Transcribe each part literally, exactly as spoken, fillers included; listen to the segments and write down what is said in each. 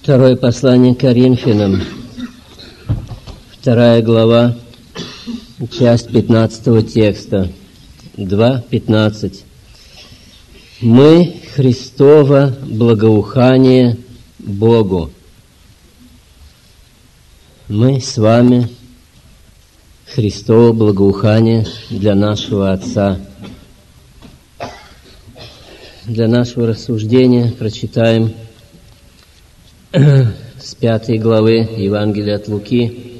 Второе послание к Коринфянам, вторая глава, часть пятнадцатого текста, два пятнадцать. Мы Христово благоухание Богу. Мы с вами Христово благоухание для нашего Отца. Для нашего рассуждения прочитаем с пятой главы Евангелия от Луки,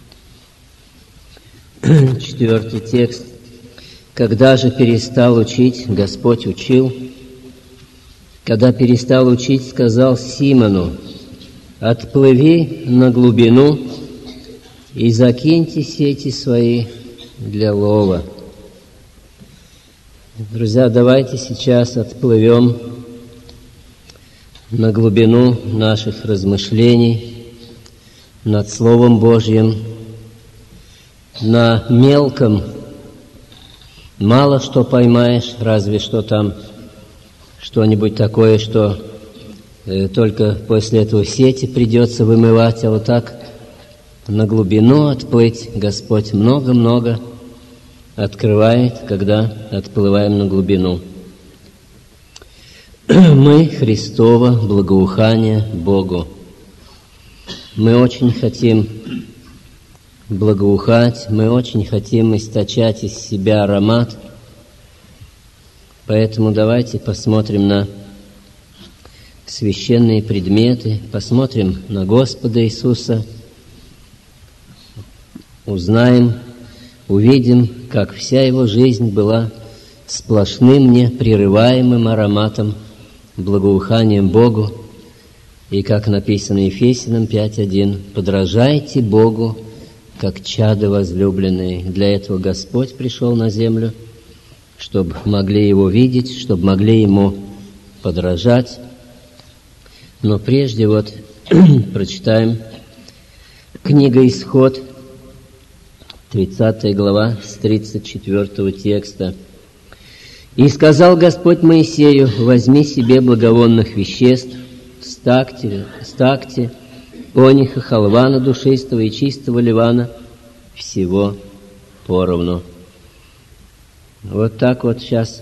четвертый текст. Когда же перестал учить, Господь учил. Когда перестал учить, сказал Симону: отплыви на глубину и закиньте сети свои для лова. Друзья, давайте сейчас отплывем на глубину наших размышлений над Словом Божьим. На мелком мало что поймаешь, разве что там что-нибудь такое, что э, только после этого сети придется вымывать, а вот так на глубину отплыть Господь много-много открывает, когда отплываем на глубину. Мы Христово благоухание Богу. Мы очень хотим благоухать, мы очень хотим источать из себя аромат. Поэтому давайте посмотрим на священные предметы, посмотрим на Господа Иисуса, узнаем, увидим, как вся Его жизнь была сплошным непрерываемым ароматом, благоуханием Богу, и, как написано Ефесянам пять один, «Подражайте Богу, как чада возлюбленные». Для этого Господь пришел на землю, чтобы могли Его видеть, чтобы могли Ему подражать. Но прежде вот прочитаем книга «Исход», тридцатая глава, с тридцать четвёртого текста. «И сказал Господь Моисею: возьми себе благовонных веществ, стакти, стакти, ониха, халвана душистого и чистого ливана, всего поровну». Вот так вот сейчас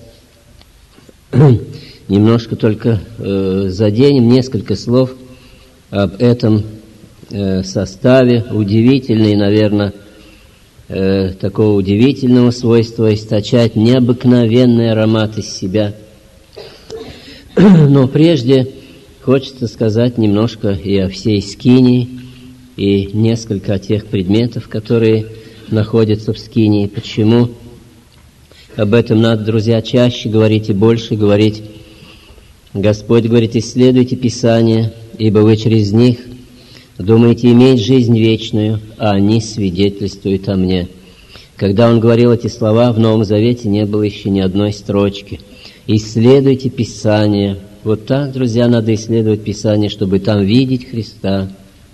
немножко только э, заденем несколько слов об этом э, составе. Удивительный, наверное, э, такого удивительного свойства источать необыкновенный аромат из себя. Но прежде хочется сказать немножко и о всей скинии, и несколько о тех предметов, которые находятся в скинии. Почему? Об этом надо, друзья, чаще говорить и больше говорить. Господь говорит: исследуйте Писания, ибо вы через них думаете иметь жизнь вечную, а они свидетельствуют о мне. Когда Он говорил эти слова, в Новом Завете не было еще ни одной строчки. Исследуйте Писания. Вот так, друзья, надо исследовать Писание, чтобы там видеть Христа.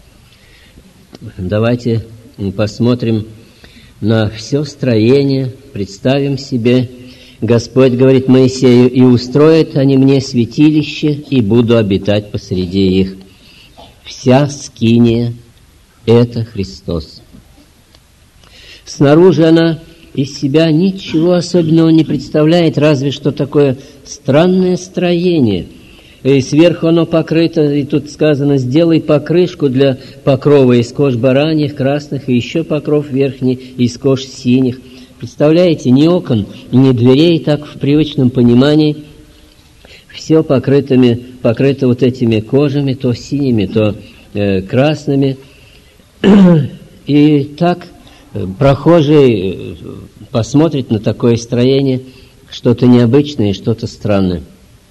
Давайте посмотрим на все строение, представим себе. Господь говорит Моисею: «И устроят они мне святилище, и буду обитать посреди их». Вся скиния – это Христос. Снаружи она из себя ничего особенного не представляет, разве что такое странное строение. И сверху оно покрыто, и тут сказано: сделай покрышку для покрова из кож бараньих, красных, и еще покров верхний из кож синих. Представляете, ни окон, ни дверей, так в привычном понимании. Все покрытыми, покрыто вот этими кожами, то синими, то э, красными. И так э, прохожий посмотрит на такое строение, что-то необычное и что-то странное.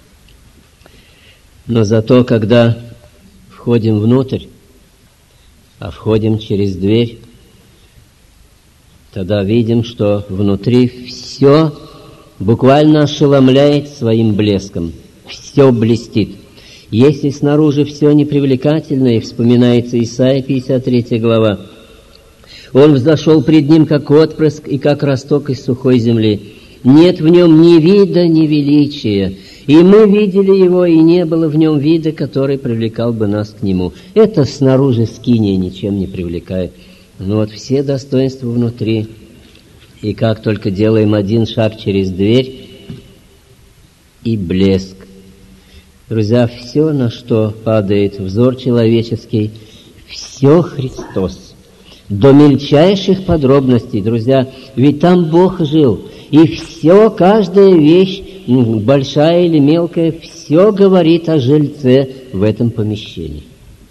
Но зато, когда входим внутрь, а входим через дверь, тогда видим, что внутри все буквально ошеломляет своим блеском, все блестит. Если снаружи все непривлекательно, и вспоминается Исайя пятьдесят третья глава, «Он взошел пред ним, как отпрыск и как росток из сухой земли. Нет в нем ни вида, ни величия, И мы видели его, и не было в нем вида, который привлекал бы нас к нему. Это снаружи скиния ничем не привлекает. Но вот все достоинства внутри. И как только делаем один шаг через дверь, и блеск. Друзья, все, на что падает взор человеческий, все Христос. До мельчайших подробностей, друзья, ведь там Бог жил. И все, каждая вещь, большая или мелкая, все говорит о жильце в этом помещении.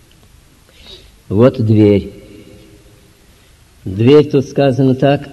Вот дверь. Дверь тут сказано так.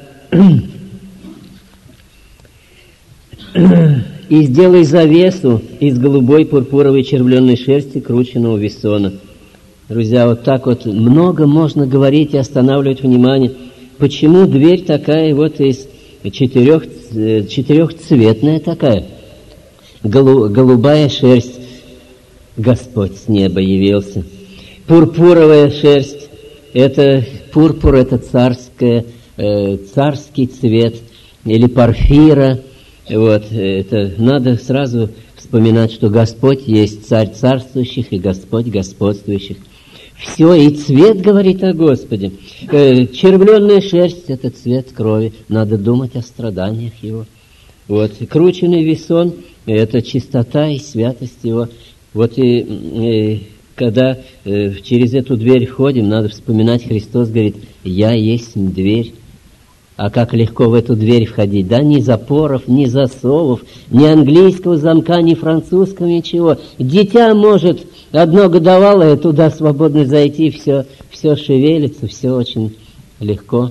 «И сделай завесу из голубой пурпуровой червленной шерсти крученного весона». Друзья, вот так вот много можно говорить и останавливать внимание. Почему дверь такая вот из четырех, четырехцветная такая? Голу, голубая шерсть. Господь с неба явился. Пурпуровая шерсть. Это пурпур, это царское, э, царский цвет или порфира. Вот, это надо сразу вспоминать, что Господь есть царь царствующих и Господь господствующих. Все, и цвет говорит о Господе. Э, червленная шерсть – это цвет крови. Надо думать о страданиях его. Вот, крученный весон – это чистота и святость его. Вот и, и когда э, через эту дверь входим, надо вспоминать, Христос говорит: «Я есть дверь». А как легко в эту дверь входить, да? Ни запоров, ни засовов, ни английского замка, ни французского, ничего. Дитя может одно годовалое туда свободно зайти, все, все шевелится, все очень легко.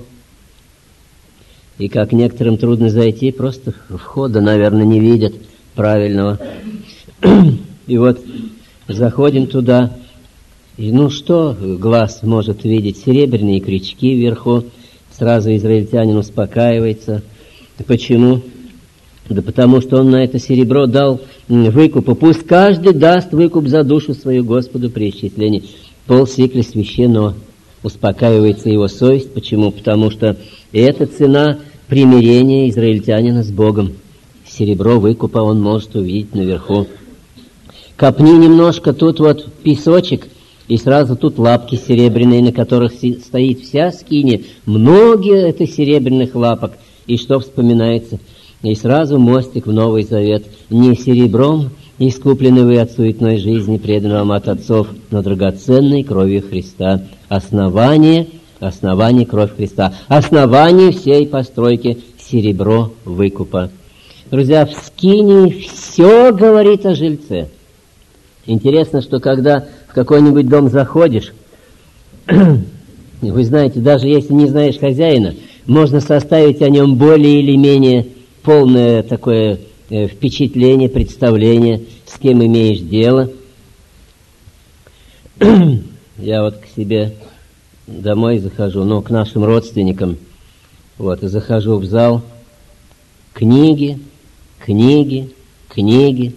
И как некоторым трудно зайти, просто входа, наверное, не видят правильного. И вот заходим туда, и ну что глаз может видеть? Серебряные крючки вверху. Сразу израильтянин успокаивается. Почему? Да потому что он на это серебро дал выкуп. Пусть каждый даст выкуп за душу свою Господу при исчислении. Полсикля священного. Успокаивается его совесть. Почему? Потому что это цена примирения израильтянина с Богом. Серебро выкупа он может увидеть наверху. Копни немножко, тут вот песочек, и сразу тут лапки серебряные, на которых стоит вся скиния. Многие это серебряных лапок. И что вспоминается? И сразу мостик в Новый Завет. Не серебром искуплены вы от суетной жизни, преданной вам от отцов, но драгоценной кровью Христа. Основание, основание кровь Христа. Основание всей постройки — серебро выкупа. Друзья, в скинии все говорит о жильце. Интересно, что когда в какой-нибудь дом заходишь, вы знаете, даже если не знаешь хозяина, можно составить о нем более или менее полное такое э, впечатление, представление, с кем имеешь дело. Я вот к себе домой захожу, ну, к нашим родственникам, вот, и захожу в зал, книги, книги, книги,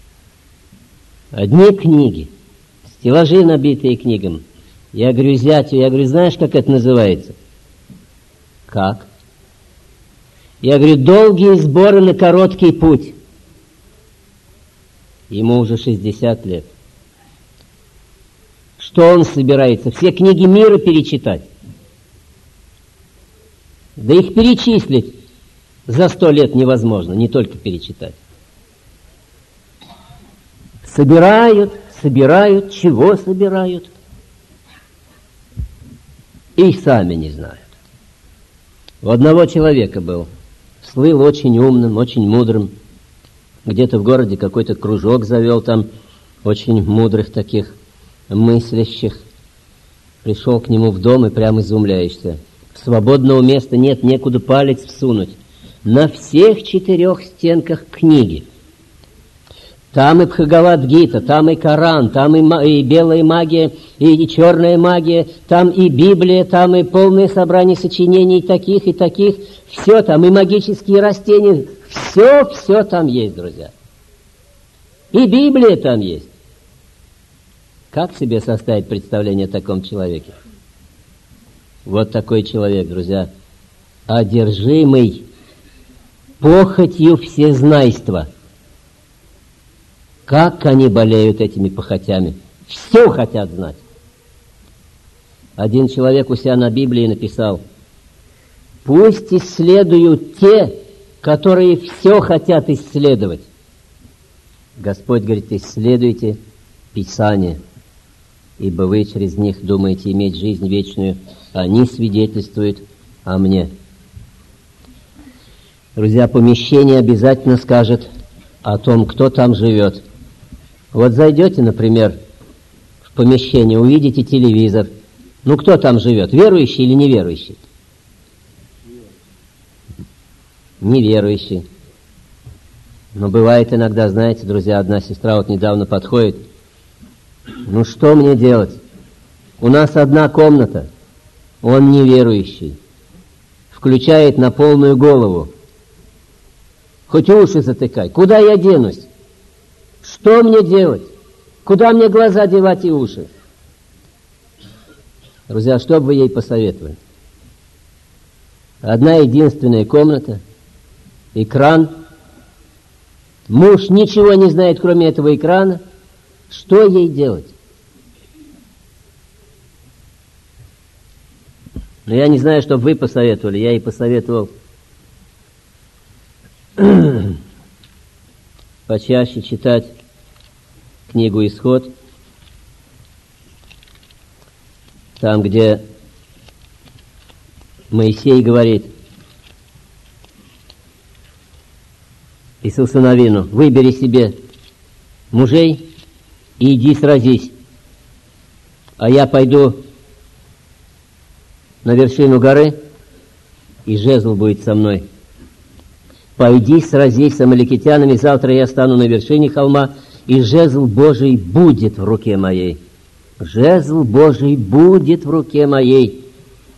одни книги, стеллажи, набитые книгами. Я говорю зятю, я говорю, знаешь, как это называется? Как? Я говорю, долгие сборы на короткий путь. Ему уже шестьдесят лет. Что он собирается? Все книги мира перечитать? Да их перечислить за сто лет невозможно, не только перечитать. Собирают, собирают, чего собирают? И сами не знают. У одного человека был, слыл очень умным, очень мудрым. Где-то в городе какой-то кружок завел там очень мудрых таких мыслящих. Пришел к нему в дом и прямо изумляешься. Свободного места нет, некуда палец всунуть. На всех четырех стенках книги. Там и Бхагавад-гита, там и Коран, там и, и белая магия, и, и черная магия, там и Библия, там и полное собрание сочинений таких и таких. Все там, и магические растения. Все, все там есть, друзья. И Библия там есть. Как себе составить представление о таком человеке? Вот такой человек, друзья, одержимый похотью всезнайства. Как они болеют этими похотями. Все хотят знать. Один человек у себя на Библии написал: пусть исследуют те, которые все хотят исследовать. Господь говорит: исследуйте Писание, ибо вы через них думаете иметь жизнь вечную, они свидетельствуют о мне. Друзья, помещение обязательно скажет о том, кто там живет. Вот зайдете, например, в помещение, увидите телевизор. Ну, кто там живет, верующий или неверующий? Неверующий. Но бывает иногда, знаете, друзья, одна сестра вот недавно подходит: ну что мне делать? У нас одна комната, он неверующий, включает на полную голову. Хоть уши затыкай. Куда я денусь? Что мне делать? Куда мне глаза девать и уши? Друзья, что бы вы ей посоветовали? Одна единственная комната, экран. Муж ничего не знает, кроме этого экрана. Что ей делать? Но я не знаю, что бы вы посоветовали. Я ей посоветовал почаще читать книгу «Исход», там, где Моисей говорит Иисусу Навину: выбери себе мужей и иди сразись, а я пойду на вершину горы, и жезл будет со мной. Пойди, сразись с амаликитянами, завтра я стану на вершине холма, и жезл Божий будет в руке моей. Жезл Божий будет в руке моей.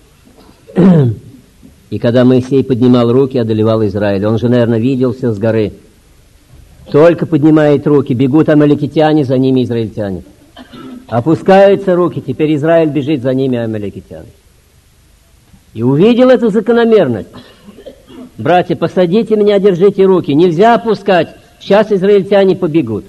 И когда Моисей поднимал руки, одолевал Израиль. Он же, наверное, видел все с горы. Только поднимает руки, бегут амаликитяне, за ними израильтяне. Опускаются руки, теперь Израиль бежит, за ними амаликитяне. И увидел эту закономерность. Братья, посадите меня, держите руки. Нельзя опускать. Сейчас израильтяне побегут.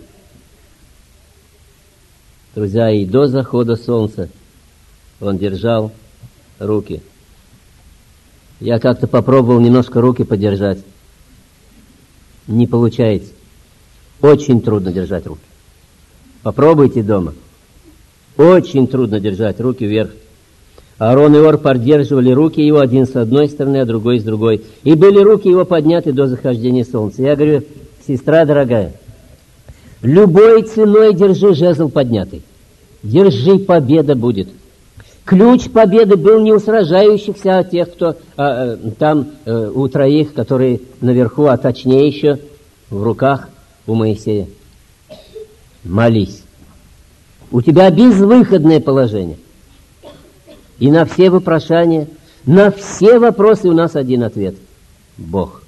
Друзья, и до захода солнца он держал руки. Я как-то попробовал немножко руки подержать. Не получается. Очень трудно держать руки. Попробуйте дома. Очень трудно держать руки вверх. Аарон и Ор поддерживали руки его, один с одной стороны, а другой с другой. И были руки его подняты до захождения солнца. Я говорю: сестра дорогая, любой ценой держи жезл поднятый. Держи, победа будет. Ключ победы был не у сражающихся, а тех, кто а, там а, у троих, которые наверху, а точнее еще в руках у Моисея. Молись. У тебя безвыходное положение. И на все вопрошания, на все вопросы у нас один ответ – Бог.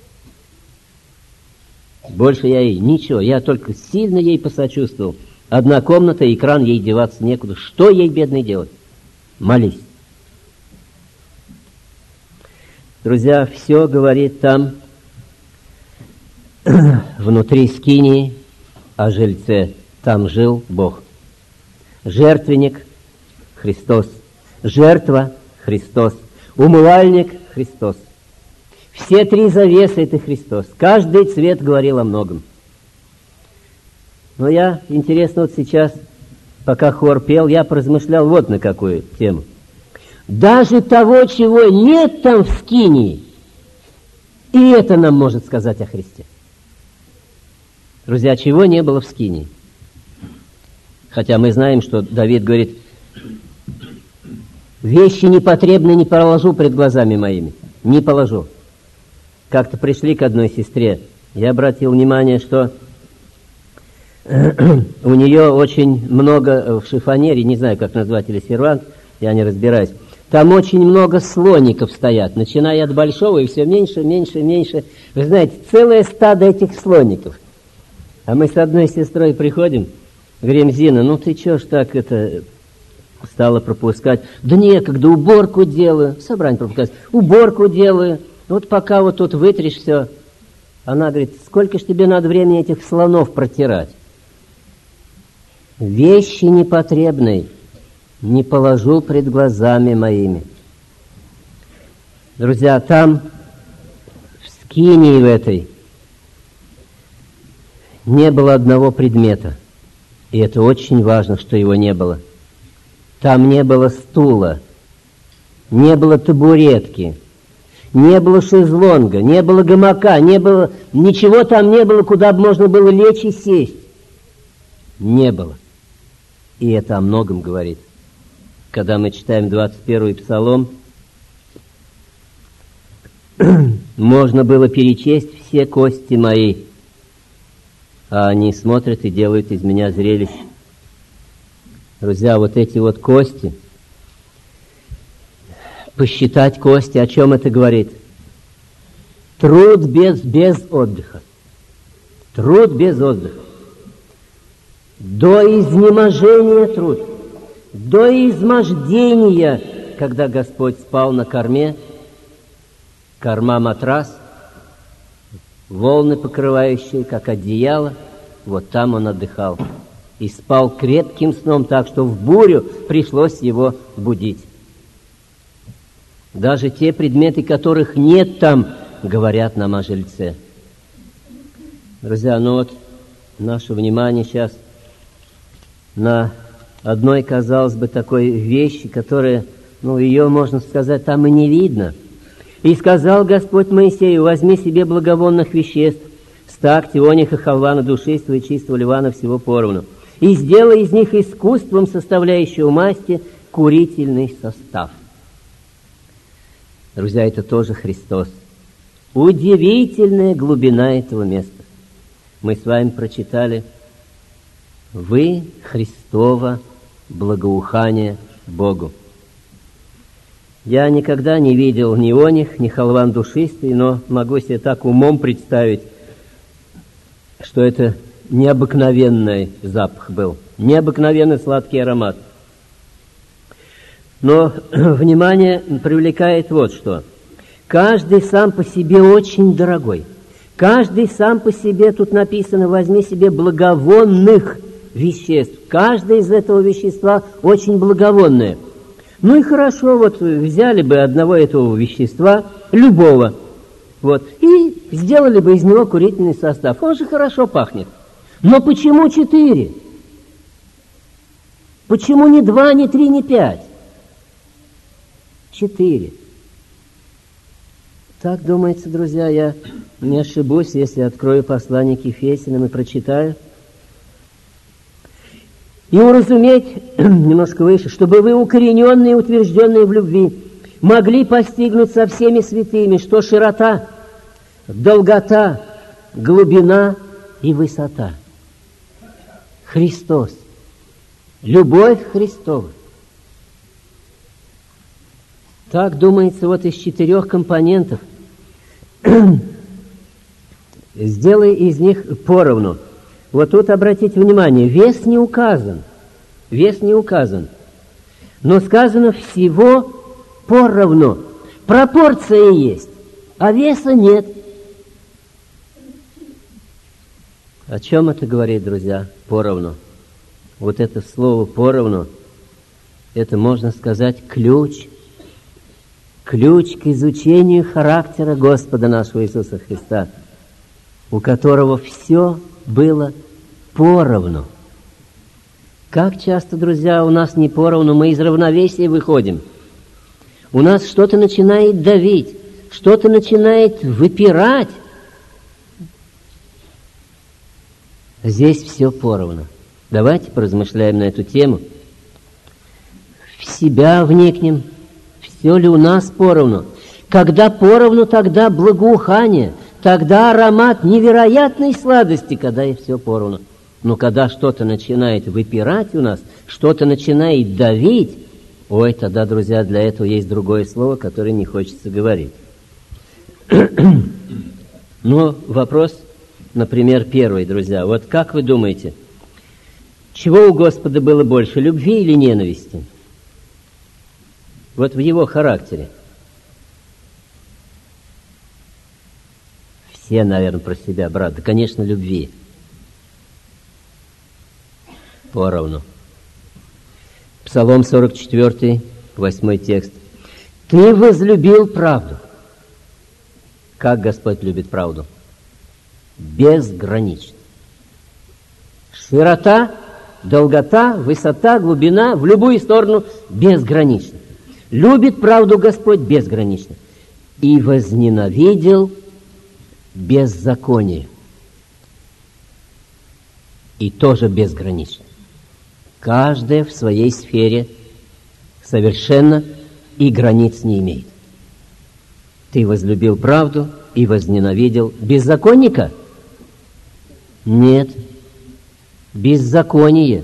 Больше я ей ничего, я только сильно ей посочувствовал. Одна комната, экран, ей деваться некуда. Что ей, бедной, делать? Молись. Друзья, все говорит там, внутри скинии, о жильце. Там жил Бог. Жертвенник – Христос. Жертва – Христос. Умывальник – Христос. Все три завесы – это Христос. Каждый цвет говорил о многом. Но я, интересно, вот сейчас, пока хор пел, я поразмышлял вот на какую тему. Даже того, чего нет там в скинии, и это нам может сказать о Христе. Друзья, чего не было в скинии? Хотя мы знаем, что Давид говорит: вещи непотребные не положу пред глазами моими. Не положу. Как-то пришли к одной сестре. Я обратил внимание, что у нее очень много в шифонере, не знаю, как назвать, или сервант, я не разбираюсь. Там очень много слоников стоят, начиная от большого и все меньше, меньше, меньше. Вы знаете, целое стадо этих слоников. А мы с одной сестрой приходим, говорим: Зина, ну ты чё ж так это стала пропускать? Да некогда, уборку делаю. Собрание пропускать. Уборку делаю. Вот пока вот тут вытришь все. Она говорит: сколько ж тебе надо времени этих слонов протирать? вещи непотребной не положу пред глазами моими. Друзья, там, в скинии в этой, не было одного предмета. И это очень важно, что его не было. Там не было стула, не было табуретки, не было шезлонга, не было гамака, не было, ничего там не было, куда бы можно было лечь и сесть. Не было. И это о многом говорит. Когда мы читаем двадцать первый Псалом, можно было перечесть все кости мои, а они смотрят и делают из меня зрелище. Друзья, вот эти вот кости, посчитать кости, о чем это говорит? Труд без, без отдыха. Труд без отдыха. До изнеможения труд. До измождения, когда Господь спал на корме, корма матрас, волны, покрывающие, как одеяло, вот там он отдыхал. И спал крепким сном, так что в бурю пришлось его будить. Даже те предметы, которых нет там, говорят нам о жильце. Друзья, ну вот наше внимание сейчас на одной, казалось бы, такой вещи, которая, ну, ее, можно сказать, там и не видно. «И сказал Господь Моисею, возьми себе благовонных веществ, стак, тионих и халвана, душистого и чистого ливана всего поровну, и сделай из них искусством составляющего масти курительный состав». Друзья, это тоже Христос. Удивительная глубина этого места. Мы с вами прочитали: «Вы Христово благоухание Богу». Я никогда не видел ни оних, ни халван душистый, но могу себе так умом представить, что это необыкновенный запах был, необыкновенный сладкий аромат. Но внимание привлекает вот что. Каждый сам по себе очень дорогой. Каждый сам по себе, тут написано, возьми себе благовонных веществ. Каждое из этого вещества очень благовонное. Ну и хорошо, вот взяли бы одного этого вещества, любого, вот, и сделали бы из него курительный состав. Он же хорошо пахнет. Но почему четыре? Почему не два, не три, не пять? Четыре. Так думается, друзья, я не ошибусь, если открою послание к Ефесянам и прочитаю. И уразуметь немножко выше, чтобы вы, укорененные и утвержденные в любви, могли постигнуть со всеми святыми, что широта, долгота, глубина и высота. Христос. Любовь Христова. Так думается, вот из четырех компонентов сделай из них поровну. Вот тут обратите внимание, вес не указан. Вес не указан. Но сказано всего поровну. Пропорция есть, а веса нет. О чем это говорит, друзья? Поровну. Вот это слово поровну, это, можно сказать, ключ. Ключ к изучению характера Господа нашего Иисуса Христа, у которого все было поровну. Как часто, друзья, у нас не поровну, мы из равновесия выходим. У нас что-то начинает давить, что-то начинает выпирать. Здесь все поровну. Давайте поразмышляем на эту тему. В себя вникнем. Все ли у нас поровну? Когда поровну, тогда благоухание, тогда аромат невероятной сладости, когда и все поровну. Но когда что-то начинает выпирать у нас, что-то начинает давить, ой, тогда, друзья, для этого есть другое слово, которое не хочется говорить. Но вопрос, например, первый, друзья. Вот как вы думаете, чего у Господа было больше, любви или ненависти? Вот в его характере. Все, наверное, про себя, брат. Да, конечно, любви. поровну. Псалом сорок четыре, восьмой текст. «Ты возлюбил правду». Как Господь любит правду? Безгранично. Широта, долгота, высота, глубина, в любую сторону безгранично. Любит правду Господь безгранично. И возненавидел беззаконие. И тоже безгранично. Каждая в своей сфере совершенно и границ не имеет. Ты возлюбил правду и возненавидел беззаконника? Нет. Беззаконие.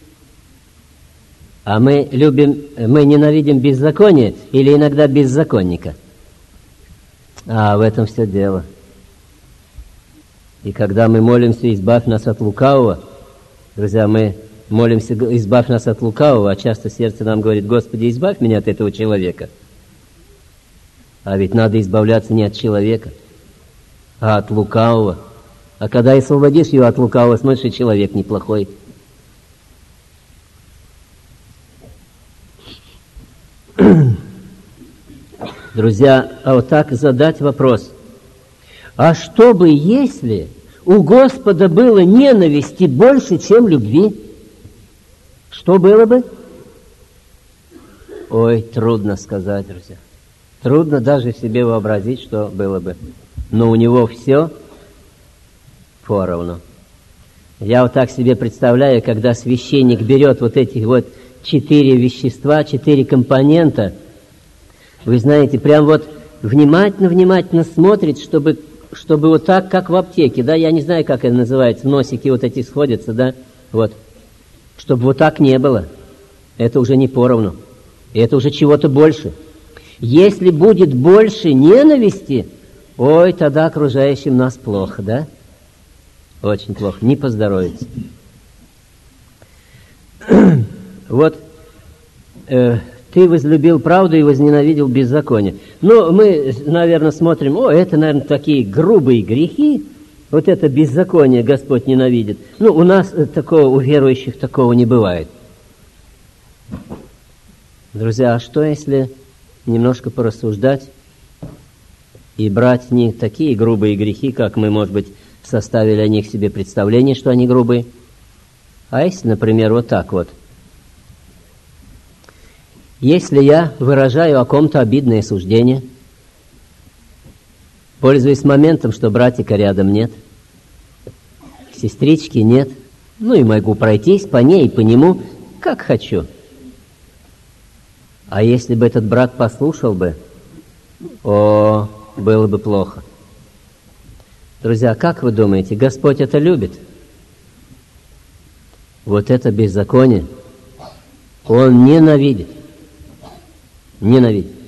А мы любим, мы ненавидим беззаконие или иногда беззаконника? А в этом все дело. И когда мы молимся, избавь нас от лукавого, друзья, мы молимся, избавь нас от лукавого, а часто сердце нам говорит: Господи, избавь меня от этого человека. А ведь надо избавляться не от человека, а от лукавого. А когда освободишь его от лукавого, смотришь, и человек неплохой. Друзья, а вот так задать вопрос. А что бы, если у Господа было ненависти больше, чем любви? Что было бы? Ой, трудно сказать, друзья. Трудно даже себе вообразить, что было бы. Но у него все поровну. Я вот так себе представляю, когда священник берет вот эти вот четыре вещества, четыре компонента, вы знаете, прям вот внимательно-внимательно смотрит, чтобы, чтобы вот так, как в аптеке, да, я не знаю, как это называется, носики вот эти сходятся, да, вот, чтобы вот так не было. Это уже не поровну. Это уже чего-то больше. Если будет больше ненависти, ой, тогда окружающим нас плохо, да? Очень плохо, не поздоровится. Вот, э, ты возлюбил правду и возненавидел беззаконие. Но мы, наверное, смотрим, о, это, наверное, такие грубые грехи, вот это беззаконие Господь ненавидит. Ну, у нас такого, у верующих такого не бывает. Друзья, а что если немножко порассуждать и брать не такие грубые грехи, как мы, может быть, составили о них себе представление, что они грубые, а если, например, вот так вот. Если я выражаю о ком-то обидное суждение, пользуясь моментом, что братика рядом нет, сестрички нет, ну и могу пройтись по ней и по нему, как хочу. А если бы этот брат послушал бы, о, было бы плохо. Друзья, как вы думаете, Господь это любит? Вот это беззаконие Он ненавидит. Ненавидит.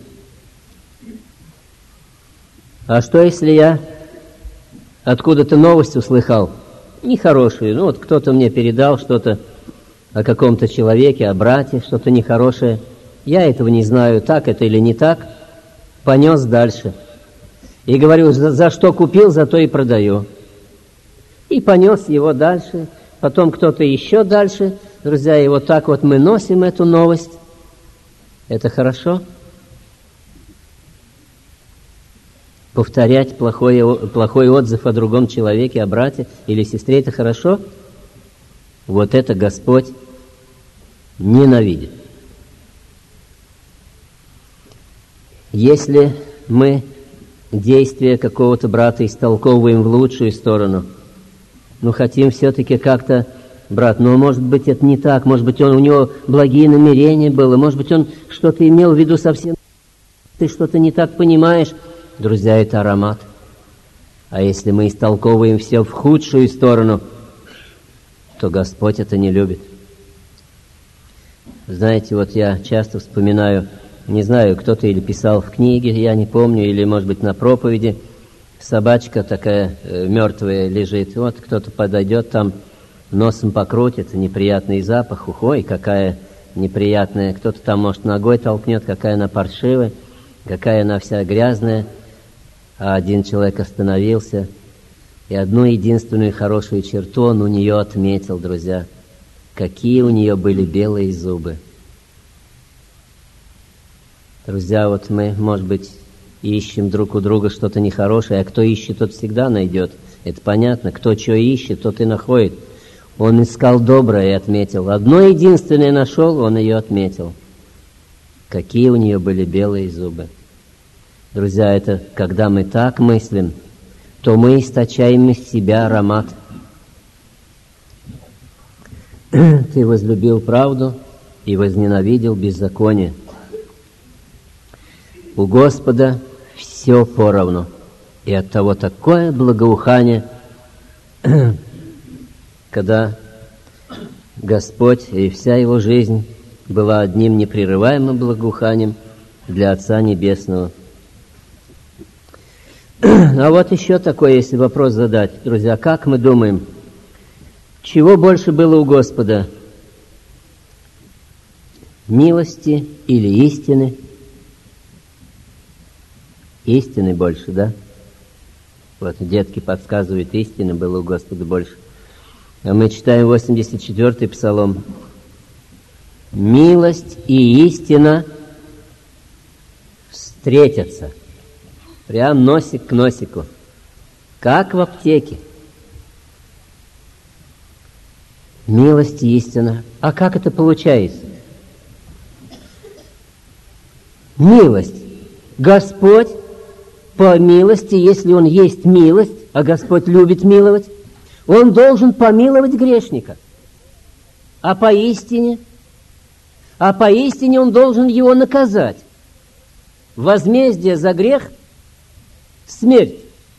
А что, если я откуда-то новость услыхал, нехорошую, ну вот кто-то мне передал что-то о каком-то человеке, о брате, что-то нехорошее, я этого не знаю, так это или не так, понес дальше. И говорю, за, за что купил, за то и продаю. И понес его дальше, потом кто-то еще дальше. Друзья, и вот так вот мы носим эту новость. Это хорошо? Повторять плохой, плохой отзыв о другом человеке, о брате или сестре, это хорошо? Вот это Господь ненавидит. Если мы действия какого-то брата истолковываем в лучшую сторону, но хотим все-таки как-то, брат, ну, может быть, это не так, может быть, он, у него благие намерения было, может быть, он что-то имел в виду совсем, ты что-то не так понимаешь. Друзья, это аромат. А если мы истолковываем все в худшую сторону, то Господь это не любит. Знаете, вот я часто вспоминаю, не знаю, кто-то или писал в книге, я не помню, или, может быть, на проповеди, собачка такая э, мертвая лежит, вот кто-то подойдет там, носом покрутит, неприятный запах, ой, какая неприятная, кто-то там, может, ногой толкнет, какая она паршивая, какая она вся грязная, а один человек остановился, и одну единственную хорошую черту он у нее отметил, друзья. какие у нее были белые зубы. Друзья, вот мы, может быть, ищем друг у друга что-то нехорошее, а кто ищет, тот всегда найдет. Это понятно. Кто что ищет, тот и находит. Он искал доброе и отметил. Одно единственное нашел, он ее отметил. Какие у нее были белые зубы. Друзья, это когда мы так мыслим, то мы источаем из себя аромат. Ты возлюбил правду и возненавидел беззаконие. У Господа все поровну, и оттого такое благоухание, когда Господь и вся Его жизнь была одним непрерываемым благоуханием для Отца Небесного. А вот еще такой, если вопрос задать, друзья, как мы думаем, чего больше было у Господа? Милости или истины? Истины больше, да? Вот детки подсказывают, истины было у Господа больше. А мы читаем восемьдесят четвёртый Псалом. Милость и истина встретятся. Прям носик к носику. Как в аптеке. Милость и истина. А как это получается? Милость. Господь по милости, если Он есть милость, а Господь любит миловать, Он должен помиловать грешника. А поистине, а поистине Он должен его наказать. Возмездие за грех – смерть.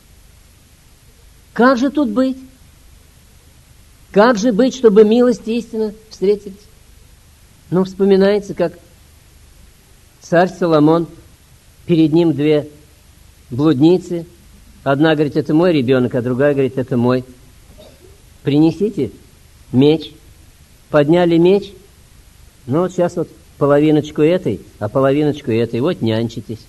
Как же тут быть? Как же быть, чтобы милость и истина встретились? Ну, вспоминается, как царь Соломон, перед ним две блудницы. Одна говорит, это мой ребенок, а другая говорит, это мой. Принесите меч. Подняли меч. Ну, вот сейчас вот половиночку этой, а половиночку этой. Вот нянчитесь.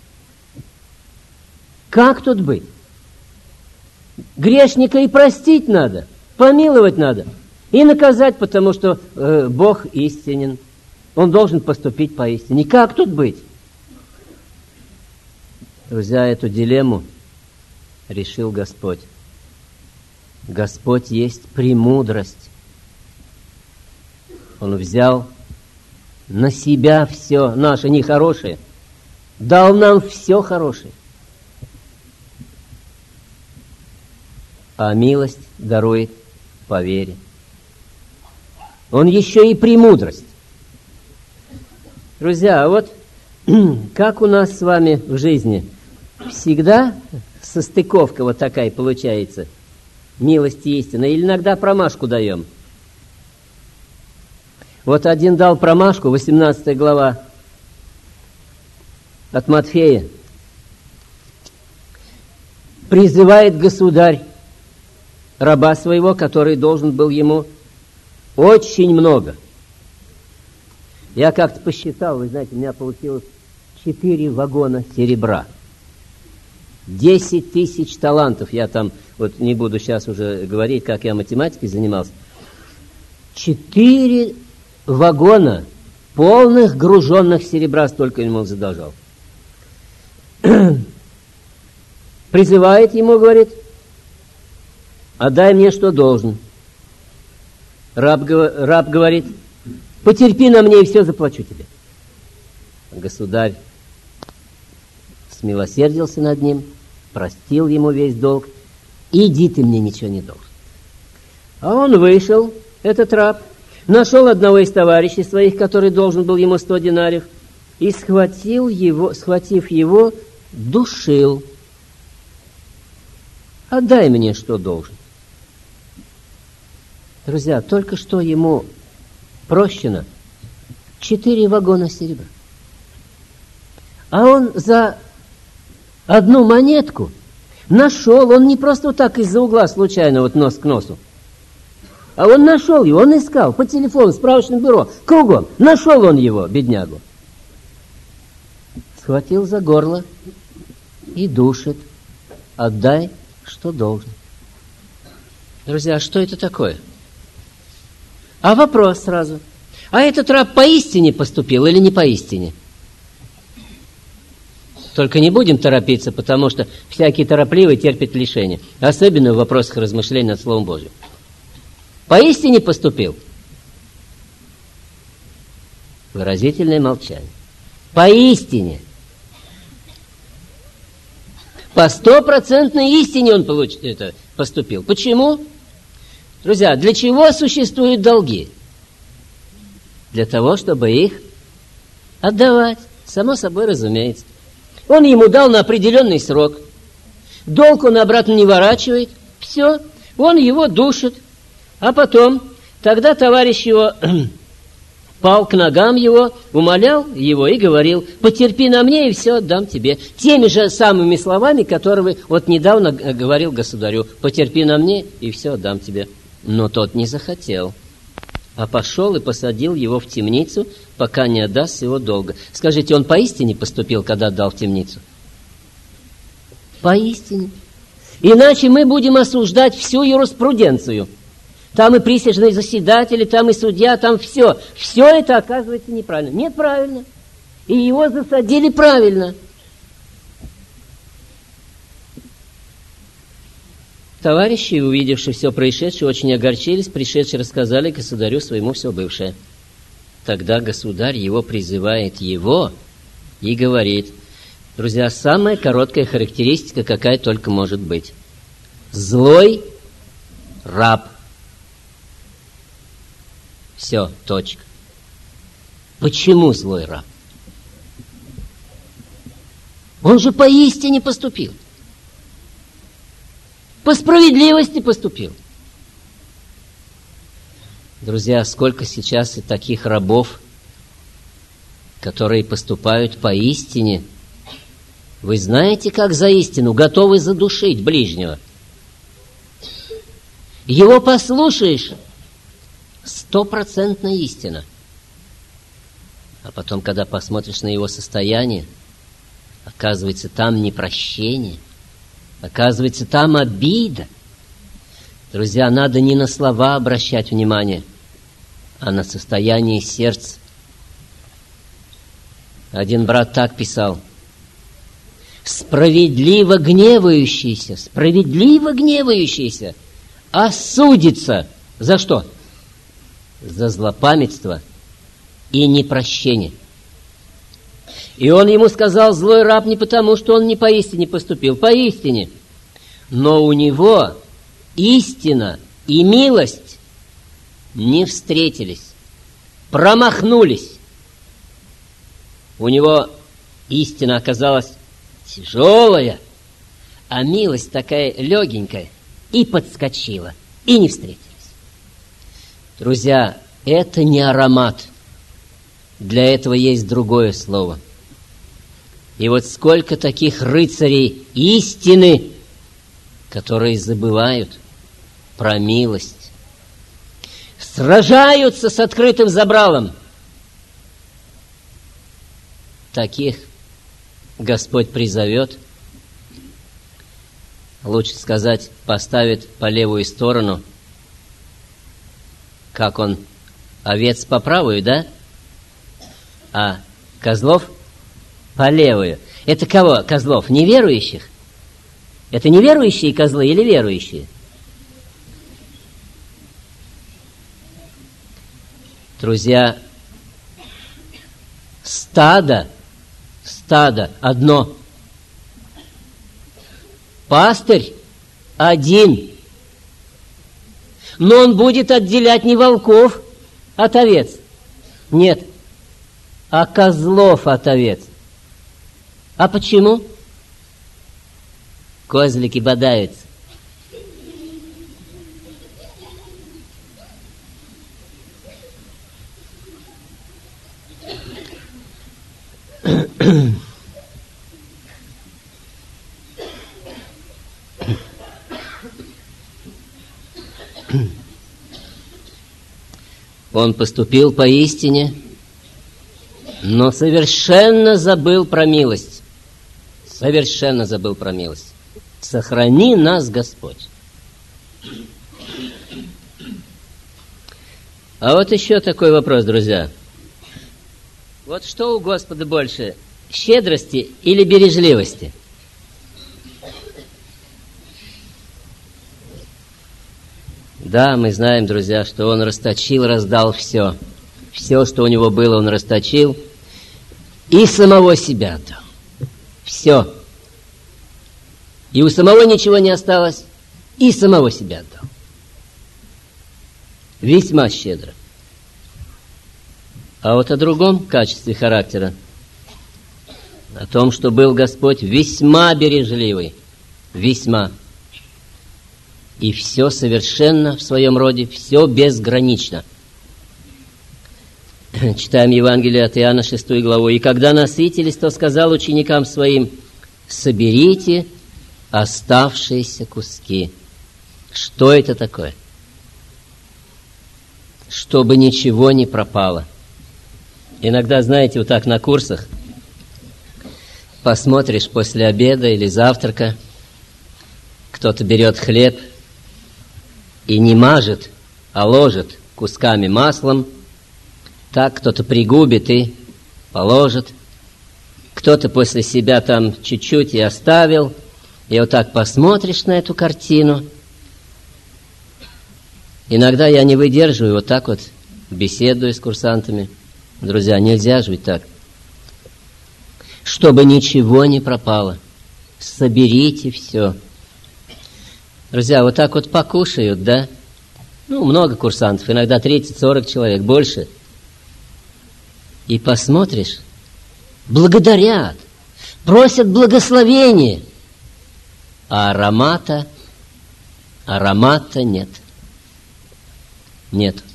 Как тут быть? Грешника и простить надо, помиловать надо, и наказать, потому что э, Бог истинен. Он должен поступить поистине. Как тут быть? Друзья, эту дилемму решил Господь. Господь есть премудрость. Он взял на себя все наше нехорошее, дал нам все хорошее. А милость дарует по вере. Он еще и премудрость. Друзья, а вот как у нас с вами в жизни всегда состыковка вот такая получается, милость и истина, или иногда промашку даем. Вот один дал промашку, восемнадцатая глава от Матфея. Призывает государь раба своего, который должен был ему очень много. Я как-то посчитал, вы знаете, у меня получилось четыре вагона серебра. Десять тысяч талантов. Я там, вот не буду сейчас уже говорить, как я математикой занимался. Четыре вагона полных, груженных серебра, столько ему он задолжал. Призывает ему, говорит, отдай мне, что должен. Раб, раб говорит, потерпи на мне, и все заплачу тебе. Государь смилосердился над ним, простил ему весь долг. Иди, ты мне ничего не должен. А он вышел, этот раб, нашел одного из товарищей своих, который должен был ему сто динариев, и схватил его, схватив его, душил. Отдай мне, что должен. Друзья, только что ему прощено четыре вагона серебра. А он за одну монетку нашел, он не просто вот так из-за угла случайно вот нос к носу, а он нашел его, он искал по телефону, справочное бюро, кругом. Нашел он его, беднягу. Схватил за горло и душит. Отдай, что должен. Друзья, что это такое? А вопрос сразу. А этот раб поистине поступил или не поистине? Только не будем торопиться, потому что всякий торопливый терпит лишение. Особенно в вопросах размышлений над Словом Божьим. Поистине поступил? Выразительное молчание. Поистине. По стопроцентной истине он получ... это, поступил. Почему? Друзья, для чего существуют долги? Для того, чтобы их отдавать. Само собой разумеется. Он ему дал на определенный срок. Долг он обратно не ворачивает. Все. Он его душит. А потом, тогда товарищ его пал к ногам его, умолял его и говорил: потерпи на мне, и все отдам тебе. Теми же самыми словами, которые вот недавно говорил государю: потерпи на мне, и все отдам тебе. Но тот не захотел, а пошел и посадил его в темницу, пока не отдаст его долга. Скажите, он поистине поступил, когда отдал в темницу? Поистине. Иначе мы будем осуждать всю юриспруденцию. Там и присяжные заседатели, там и судья, там все. Все это оказывается неправильно. Нет, правильно. И его засадили правильно. Товарищи, увидевши все происшедшее, очень огорчились, пришедшие рассказали государю своему все бывшее. Тогда государь его призывает его и говорит: друзья, самая короткая характеристика, какая только может быть. Злой раб. Все, точка. Почему злой раб? Он же поистине поступил. По справедливости поступил. Друзья, сколько сейчас и таких рабов, которые поступают поистине. Вы знаете, как за истину готовы задушить ближнего? Его послушаешь, стопроцентная истина. А потом, когда посмотришь на его состояние, оказывается, там не прощение, оказывается, там обида. Друзья, надо не на слова обращать внимание, а на состояние сердца. Один брат так писал: справедливо гневающийся, справедливо гневающийся осудится. За что? За злопамятство и непрощение. И он ему сказал: злой раб не потому, что он не поистине поступил, поистине, но у него истина и милость не встретились, промахнулись. У него истина оказалась тяжелая, а милость такая легенькая, и подскочила, и не встретились. Друзья, это не аромат. Для этого есть другое слово. И вот сколько таких рыцарей истины, которые забывают про милость, сражаются с открытым забралом. Таких Господь призовет, лучше сказать, поставит по левую сторону. Как он? Овец по правую, да? А козлов по левую. Это кого? Козлов? Неверующих? Это неверующие козлы или верующие? Друзья, стадо, стадо одно. Пастырь один. Но он будет отделять не волков от овец. Нет, а козлов от овец. А почему? Козлики бодаются. Он поступил поистине, но совершенно забыл про милость. Совершенно забыл про милость. Сохрани нас, Господь. А вот еще такой вопрос, друзья. Вот что у Господа больше, щедрости или бережливости? Да, мы знаем, друзья, что Он расточил, раздал все. Все, что у Него было, Он расточил. И самого себя отдал. Все. И у самого ничего не осталось, и самого себя отдал. Весьма щедро. А вот о другом качестве характера, о том, что был Господь весьма бережливый, весьма. И все совершенно в своем роде, все безгранично. Читаем Евангелие от Иоанна, шестую главу. «И когда насытились, то сказал ученикам своим: соберите оставшиеся куски». Что это такое? Чтобы ничего не пропало. Иногда, знаете, вот так на курсах посмотришь после обеда или завтрака, кто-то берет хлеб и не мажет, а ложит кусками маслом. Так кто-то пригубит и положит. Кто-то после себя там чуть-чуть и оставил. И вот так посмотришь на эту картину. Иногда я не выдерживаю, вот так вот беседую с курсантами. Друзья, нельзя жить так. Чтобы ничего не пропало. Соберите все. Друзья, вот так вот покушают, да? Ну, много курсантов, иногда тридцать-сорок человек, больше. И посмотришь, благодарят, просят благословения, а аромата, аромата нет. Нет.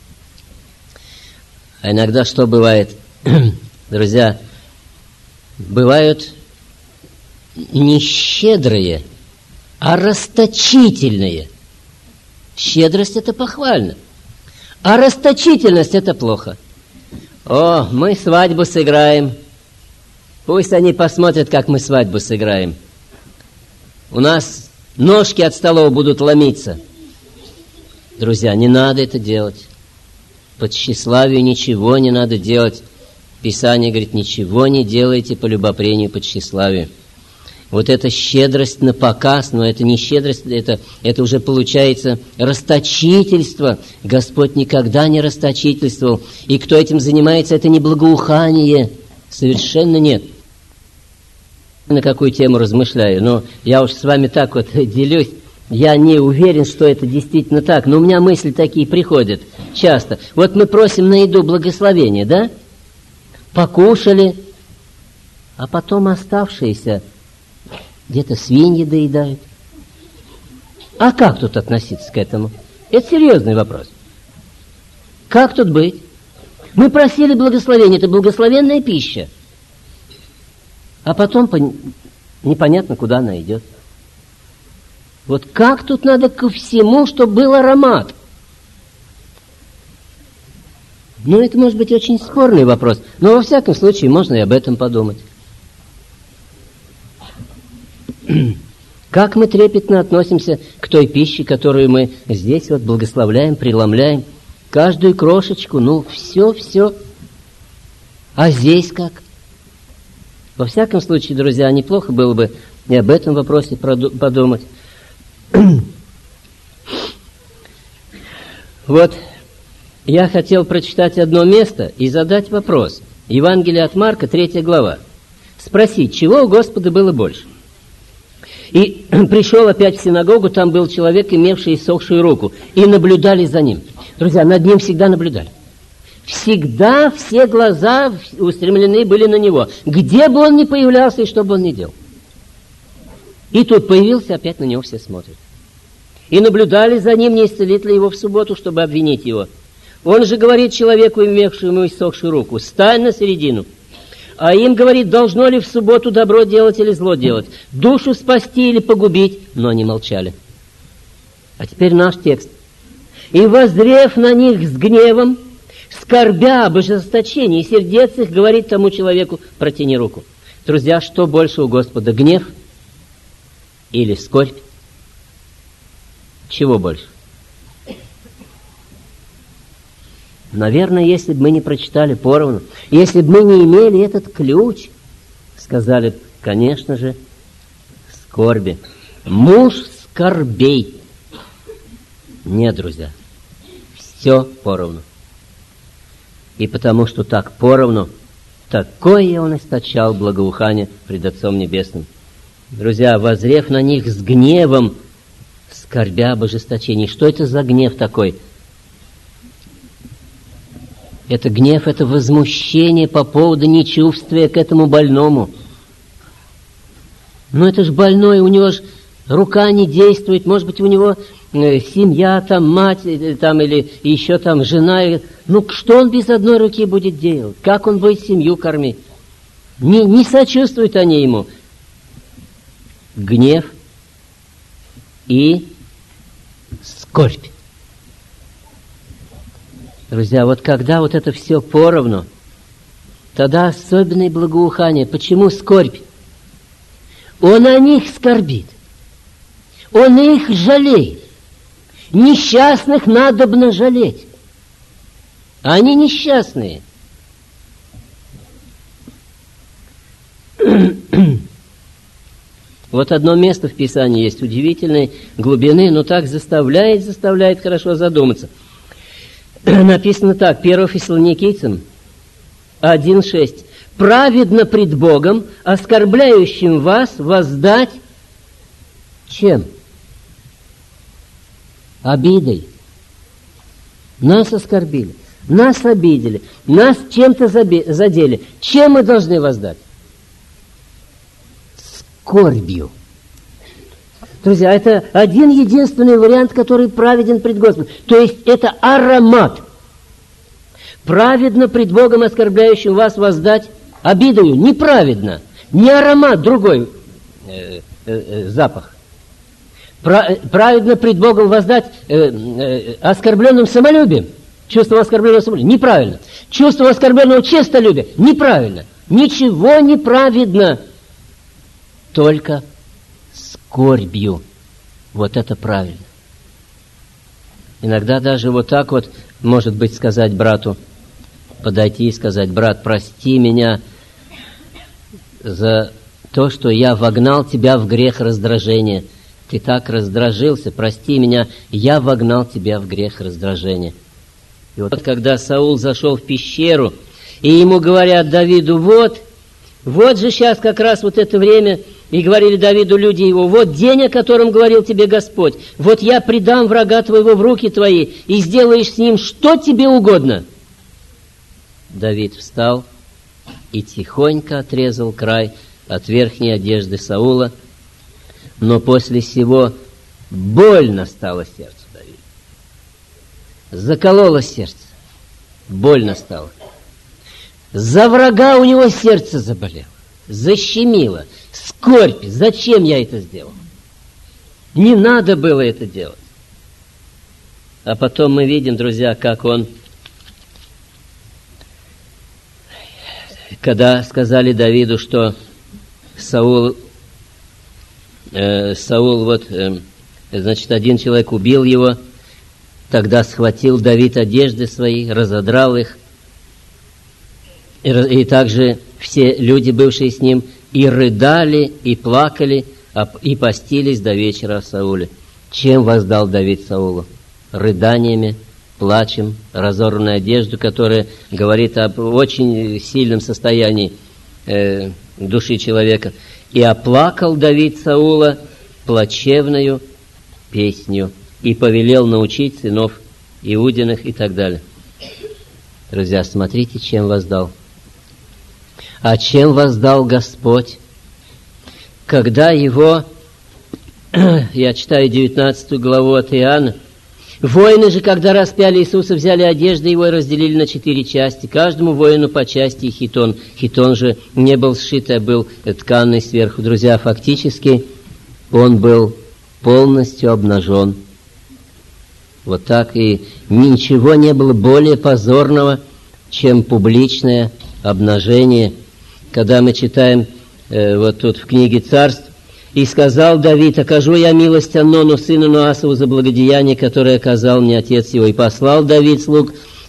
А иногда что бывает, друзья, бывают не щедрые, а расточительные. Щедрость – это похвально, а расточительность – это плохо. О, мы свадьбу сыграем. Пусть они посмотрят, как мы свадьбу сыграем. У нас ножки от столов будут ломиться. Друзья, не надо это делать. По тщеславию ничего не надо делать. Писание говорит, ничего не делайте по любопрению, по тщеславию. Вот эта щедрость на показ, но это не щедрость, это, это уже получается расточительство. Господь никогда не расточительствовал. И кто этим занимается, это не благоухание. Совершенно нет. На какую тему размышляю, но я уж с вами так вот делюсь. Я не уверен, что это действительно так, но у меня мысли такие приходят часто. Вот мы просим на еду благословения, да? Покушали, а потом оставшиеся где-то свиньи доедают. А как тут относиться к этому? Это серьезный вопрос. Как тут быть? Мы просили благословения, это благословенная пища. А потом непонятно, куда она идет. Вот как тут надо ко всему, чтобы был аромат? Ну, это может быть очень спорный вопрос, но во всяком случае можно и об этом подумать. Как мы трепетно относимся к той пище, которую мы здесь вот благословляем, преломляем. Каждую крошечку, ну, все-все. А здесь как? Во всяком случае, друзья, неплохо было бы и об этом вопросе подумать. Вот я хотел прочитать одно место и задать вопрос. Евангелие от Марка, третья глава. Спросить, чего у Господа было больше? И пришел опять в синагогу, там был человек, имевший иссохшую руку, и наблюдали за ним. Друзья, над ним всегда наблюдали. Всегда все глаза устремлены были на него. Где бы он ни появлялся и что бы он ни делал. И тут появился, опять на него все смотрят. И наблюдали за ним, не исцелит ли его в субботу, чтобы обвинить его. Он же говорит человеку, имевшему иссохшую руку: стань на середину. А им говорит, должно ли в субботу добро делать или зло делать, душу спасти или погубить, но они молчали. А теперь наш текст. И воззрев на них с гневом, скорбя об ожесточении сердец их, говорит тому человеку: протяни руку. Друзья, что больше у Господа, гнев или скорбь? Чего больше? Наверное, если бы мы не прочитали поровну, если бы мы не имели этот ключ, сказали, конечно же, скорби. Муж скорбей. Нет, друзья, все поровну. И потому что так поровну, такое он источал благоухание пред Отцом Небесным. Друзья, воззрев на них с гневом, скорбя об ожесточении. Что это за гнев такой? Это гнев, это возмущение по поводу нечувствия к этому больному. Ну это ж больной, у него ж рука не действует, может быть, у него э, семья, там, мать, э, там, или еще там жена. Ну что он без одной руки будет делать? Как он будет семью кормить? Не, не сочувствуют они ему. Гнев и скорбь. Друзья, вот когда вот это все поровну, тогда особенное благоухание. Почему скорбь? Он о них скорбит. Он их жалеет. Несчастных надобно жалеть. А они несчастные. Вот одно место в Писании есть удивительной глубины, но так заставляет, заставляет хорошо задуматься. Написано так, первое Фессалоникийцам один шесть. «Праведно пред Богом, оскорбляющим вас, воздать чем? Обидой. Нас оскорбили, нас обидели, нас чем-то задели. Чем мы должны воздать? Скорбью». Друзья, это один единственный вариант, который праведен пред Господом. То есть это аромат. Праведно пред Богом, оскорбляющим вас, воздать обидою. Неправедно. Не аромат, другой э, э, э, запах. Праведно пред Богом воздать э, э, оскорбленным самолюбием. Чувство оскорбленного самолюбия. Неправильно. Чувство оскорбленного честолюбия. Неправильно. Ничего неправедно. Только скорбью. Вот это правильно. Иногда даже вот так вот, может быть, сказать брату, подойти и сказать: брат, прости меня за то, что я вогнал тебя в грех раздражения. Ты так раздражился, прости меня, я вогнал тебя в грех раздражения. И вот когда Саул зашел в пещеру, и ему говорят Давиду: вот, вот же сейчас как раз вот это время. И говорили Давиду люди его: вот день, о котором говорил тебе Господь, вот я предам врага твоего в руки твои, и сделаешь с ним что тебе угодно. Давид встал и тихонько отрезал край от верхней одежды Саула, но после сего больно стало сердцу Давида. Закололо сердце, больно стало. За врага у него сердце заболело, защемило. Скорбь, зачем я это сделал? Не надо было это делать. А потом мы видим, друзья, как он, когда сказали Давиду, что Саул, э, Саул вот, э, значит, один человек убил его, тогда схватил Давид одежды свои, разодрал их, и, и также все люди, бывшие с ним, и рыдали, и плакали, и постились до вечера о Сауле. Чем воздал Давид Саулу? Рыданиями, плачем, разорванной одежду, которая говорит об очень сильном состоянии э, души человека. И оплакал Давид Саула плачевною песнью, и повелел научить сынов Иудиных и так далее. Друзья, смотрите, чем воздал. А чем воздал Господь, когда его, я читаю девятнадцатую главу от Иоанна, воины же, когда распяли Иисуса, взяли одежды его и разделили на четыре части, каждому воину по части и хитон. Хитон же не был сшит, а был тканный сверху. Друзья, фактически он был полностью обнажен. Вот так, и ничего не было более позорного, чем публичное обнажение. Когда мы читаем э, вот тут в книге Царств: «И сказал Давид: окажу я милость Амнону, сыну Нуасову, за благодеяние, которое оказал мне отец его. И послал Давид слуг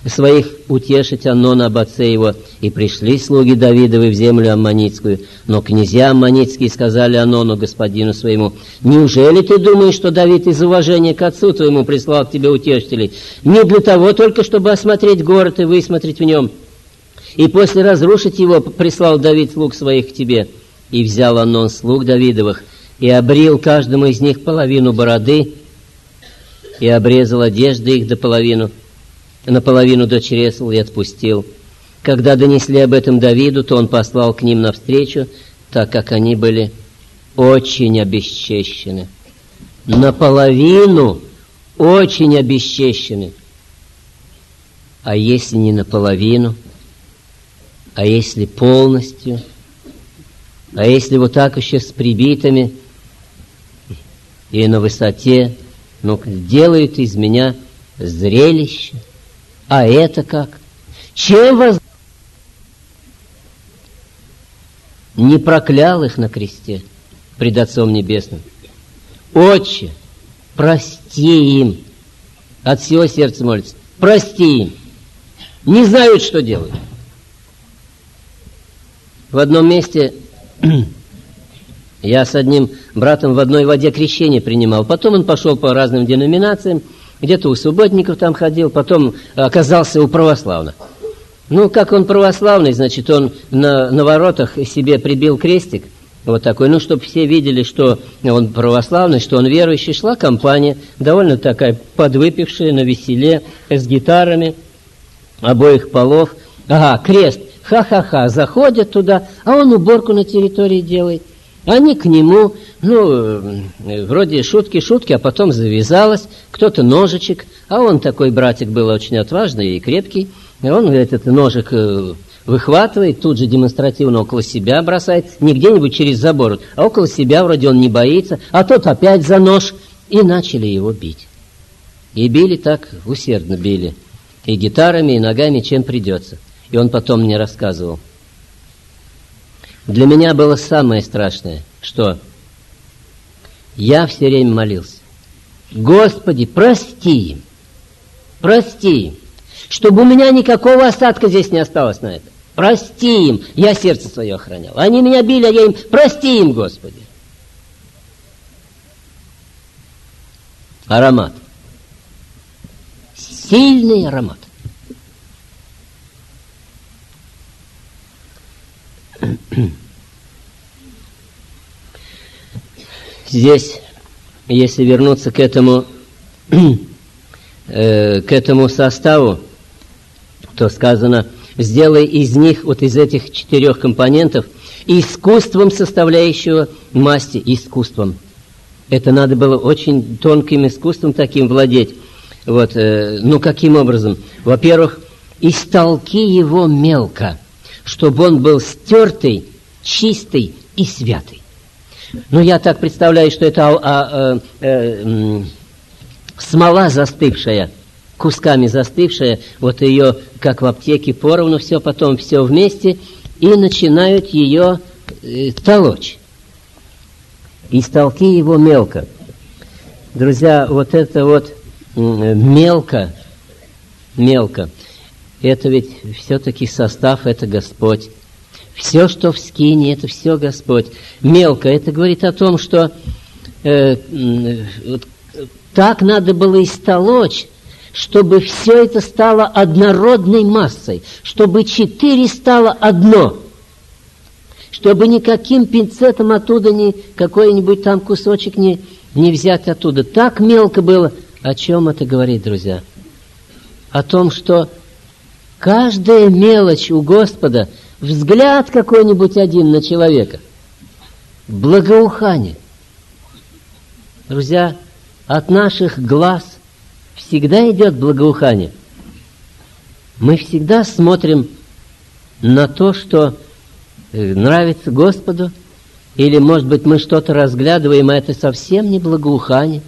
своих утешить Амнона об отце его. И пришли слуги Давидовы в землю Аммонитскую. Но князья Аммонитские сказали Амнону, господину своему: неужели ты думаешь, что Давид из уважения к отцу твоему прислал к тебе утешителей? Не для того только, чтобы осмотреть город и высмотреть в нем. И после разрушить его прислал Давид слуг своих к тебе. И взял Амнон слуг Давидовых, и обрил каждому из них половину бороды, и обрезал одежды их до половину, наполовину до чресл, и отпустил. Когда донесли об этом Давиду, то он послал к ним навстречу, так как они были очень обесчещены. Наполовину очень обесчещены. А если не наполовину, а если полностью, а если вот так еще с прибитыми и на высоте, ну, делают из меня зрелище. А это как? Чем вас не проклял их на кресте пред Отцом Небесным? Отче, прости им. От всего сердца молится. Прости им. Не знают, что делают. В одном месте я с одним братом в одной воде крещение принимал. Потом он пошел по разным деноминациям, где-то у субботников там ходил, потом оказался у православных. Ну, как он православный, значит, он на, на воротах себе прибил крестик, вот такой, ну, чтобы все видели, что он православный, что он верующий. Шла компания, довольно такая подвыпившая, на веселе, с гитарами обоих полов. Ага, крест, ха-ха-ха, заходят туда, а он уборку на территории делает. Они к нему, ну, вроде шутки-шутки, а потом завязалось, кто-то ножичек, а он такой братик был очень отважный и крепкий, и он этот ножик выхватывает, тут же демонстративно около себя бросает, не где-нибудь через забор, а около себя вроде он не боится, а тот опять за нож, и начали его бить. И били так, усердно били, и гитарами, и ногами, чем придется. И он потом мне рассказывал. Для меня было самое страшное, что я все время молился: Господи, прости им, прости им, чтобы у меня никакого остатка здесь не осталось на это. Прости им, я сердце свое охранял. Они меня били, а я им: прости им, Господи. Аромат. Сильный аромат. Здесь, если вернуться к этому, э, к этому составу, то сказано: сделай из них, вот из этих четырех компонентов, искусством составляющего масти, искусством. Это надо было очень тонким искусством таким владеть. Вот, э, ну, каким образом? Во-первых, истолки его мелко, чтобы он был стертый, чистый и святый. Ну, я так представляю, что это а, а, а, а, смола застывшая, кусками застывшая, вот ее, как в аптеке, поровну все, потом все вместе, и начинают ее э, толочь. Истолки его мелко. Друзья, вот это вот мелко, мелко, это ведь все-таки состав, это Господь. Все, что в скинии, это все Господь. Мелко, это говорит о том, что э, э, вот, так надо было истолочь, чтобы все это стало однородной массой, чтобы четыре стало одно, чтобы никаким пинцетом оттуда ни какой-нибудь там кусочек не, не взять оттуда. Так мелко было. О чем это говорит, друзья? О том, что каждая мелочь у Господа, взгляд какой-нибудь один на человека, благоухание. Друзья, от наших глаз всегда идет благоухание. Мы всегда смотрим на то, что нравится Господу, или, может быть, мы что-то разглядываем, а это совсем не благоухание.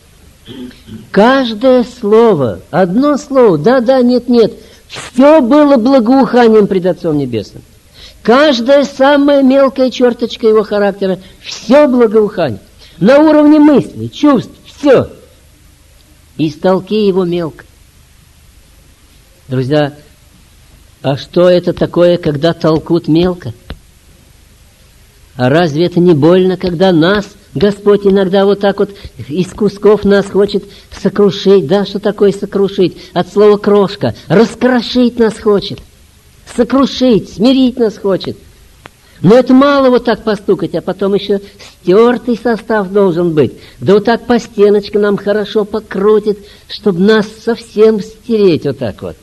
Каждое слово, одно слово, да-да, нет-нет, все было благоуханием пред Отцом Небесным. Каждая самая мелкая черточка его характера, все благоухание. На уровне мыслей, чувств, все. Истолки его мелко. Друзья, а что это такое, когда толкут мелко? А разве это не больно, когда нас Господь иногда вот так вот из кусков нас хочет сокрушить? Да, что такое сокрушить? От слова крошка. Раскрошить нас хочет. Сокрушить, смирить нас хочет. Но это мало вот так постукать, а потом еще стертый состав должен быть. Да вот так по стеночке нам хорошо покрутит, чтобы нас совсем стереть вот так вот.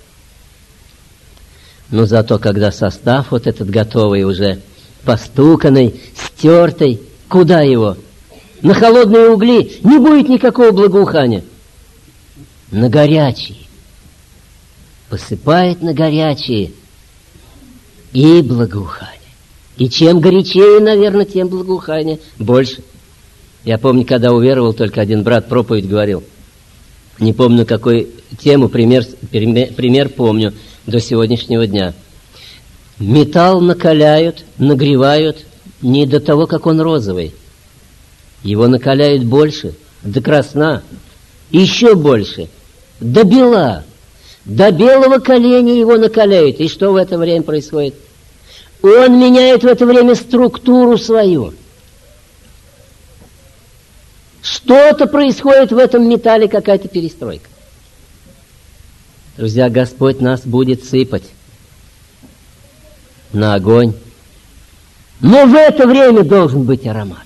Но зато, когда состав вот этот готовый уже, постуканный, стертый, куда его? На холодные угли не будет никакого благоухания. На горячие. Посыпает на горячие и благоухание. И чем горячее, наверное, тем благоухание больше. Я помню, когда уверовал, только один брат проповедь говорил. Не помню, какую тему, пример, пример, пример помню до сегодняшнего дня. Металл накаляют, нагревают не до того, как он розовый. Его накаляют больше, до красна, еще больше, до бела. До белого коленя его накаляют. И что в это время происходит? Он меняет в это время структуру свою. Что-то происходит в этом металле, какая-то перестройка. Друзья, Господь нас будет сыпать на огонь. Но в это время должен быть аромат.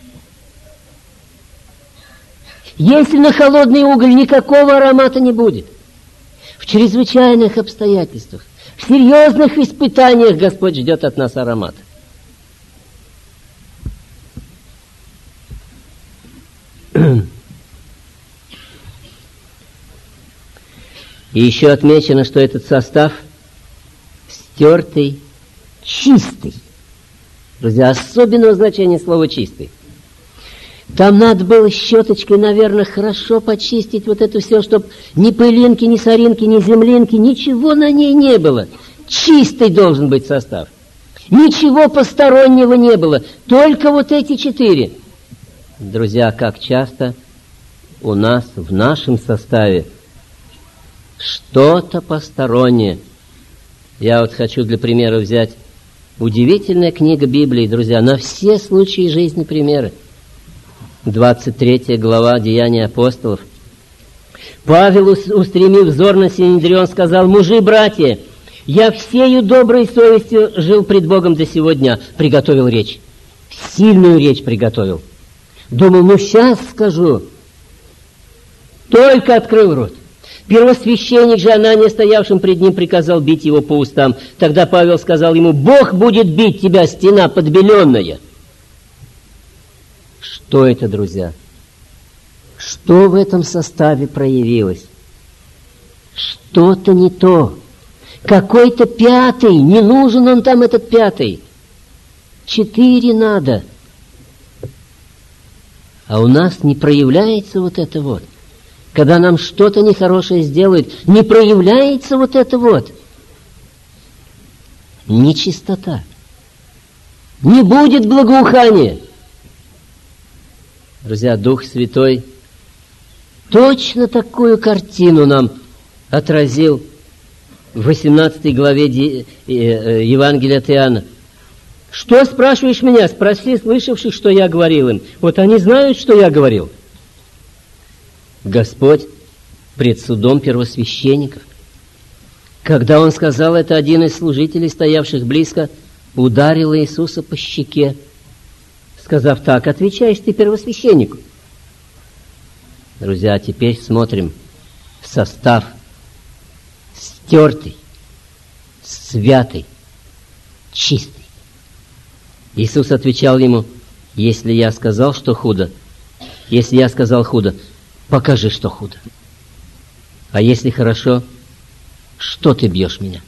Если на холодный уголь никакого аромата не будет, в чрезвычайных обстоятельствах, в серьезных испытаниях Господь ждет от нас аромат. И еще отмечено, что этот состав стертый, чистый. Друзья, особенного значения слова «чистый». Там надо было щеточкой, наверное, хорошо почистить вот это все, чтобы ни пылинки, ни соринки, ни землинки, ничего на ней не было. Чистый должен быть состав. Ничего постороннего не было. Только вот эти четыре. Друзья, как часто у нас в нашем составе что-то постороннее. Я вот хочу для примера взять удивительная книга Библии, друзья, на все случаи жизни примеры. двадцать третья глава Деяний апостолов. Павел, устремив взор на Синедрион, сказал: «Мужи, братья, я всею доброй совестью жил пред Богом до сего дня». Приготовил речь. Сильную речь приготовил. Думал, ну сейчас скажу. Только открыл рот. Первосвященник же Анания, стоявшим пред ним, приказал бить его по устам. Тогда Павел сказал ему: «Бог будет бить тебя, стена подбеленная». Что это, друзья? Что в этом составе проявилось? Что-то не то. Какой-то пятый. Не нужен он там, этот пятый. Четыре надо. А у нас не проявляется вот это вот. Когда нам что-то нехорошее сделают, не проявляется вот это вот. Нечистота. Не будет благоухания. Друзья, Дух Святой точно такую картину нам отразил в восемнадцатой главе Евангелия от Иоанна. «Что спрашиваешь меня? Спроси слышавших, что я говорил им». Вот они знают, что я говорил. Господь пред судом первосвященников. Когда Он сказал это, один из служителей, стоявших близко, ударил Иисуса по щеке, сказав так: «Отвечаешь ты первосвященнику». Друзья, теперь смотрим состав стертый, святый, чистый. Иисус отвечал ему: «Если я сказал, что худо, если я сказал худо, покажи, что худо. А если хорошо, что ты бьешь меня?»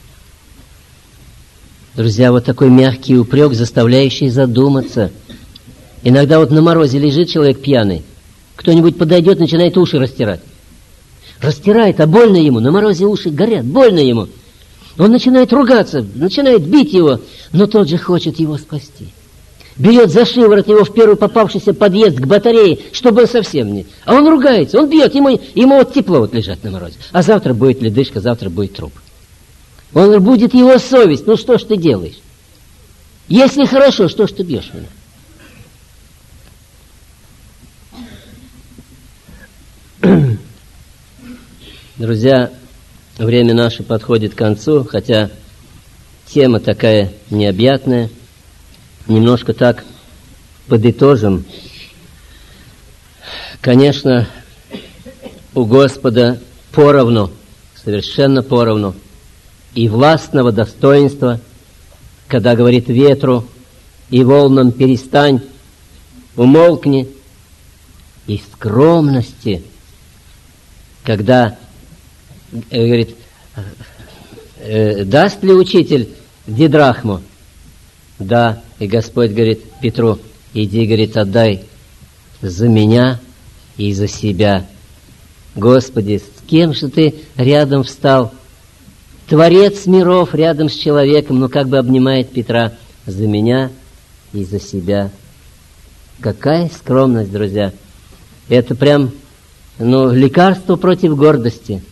Друзья, вот такой мягкий упрек, заставляющий задуматься. Иногда вот на морозе лежит человек пьяный, кто-нибудь подойдет, начинает уши растирать. Растирает, а больно ему, на морозе уши горят, больно ему. Он начинает ругаться, начинает бить его, но тот же хочет его спасти. Берет за шиворот его в первый попавшийся подъезд к батарее, чтобы он совсем не... А он ругается, он бьет, ему, ему вот тепло вот лежать на морозе. А завтра будет ледышка, завтра будет труп. Он будет его совесть. Ну что ж ты делаешь? Если хорошо, что ж ты бьешь меня? Друзья, время наше подходит к концу, хотя тема такая необъятная. Немножко так подытожим. Конечно, у Господа поровну, совершенно поровну, и властного достоинства, когда говорит ветру и волнам перестань, умолкни, и скромности, когда э, говорит, э, даст ли учитель дидрахму? Да, и Господь говорит Петру, иди, говорит, отдай за меня и за себя. Господи, с кем же ты рядом встал? Творец миров рядом с человеком, но как бы обнимает Петра за меня и за себя. Какая скромность, друзья! Это прям, ну, лекарство против гордости.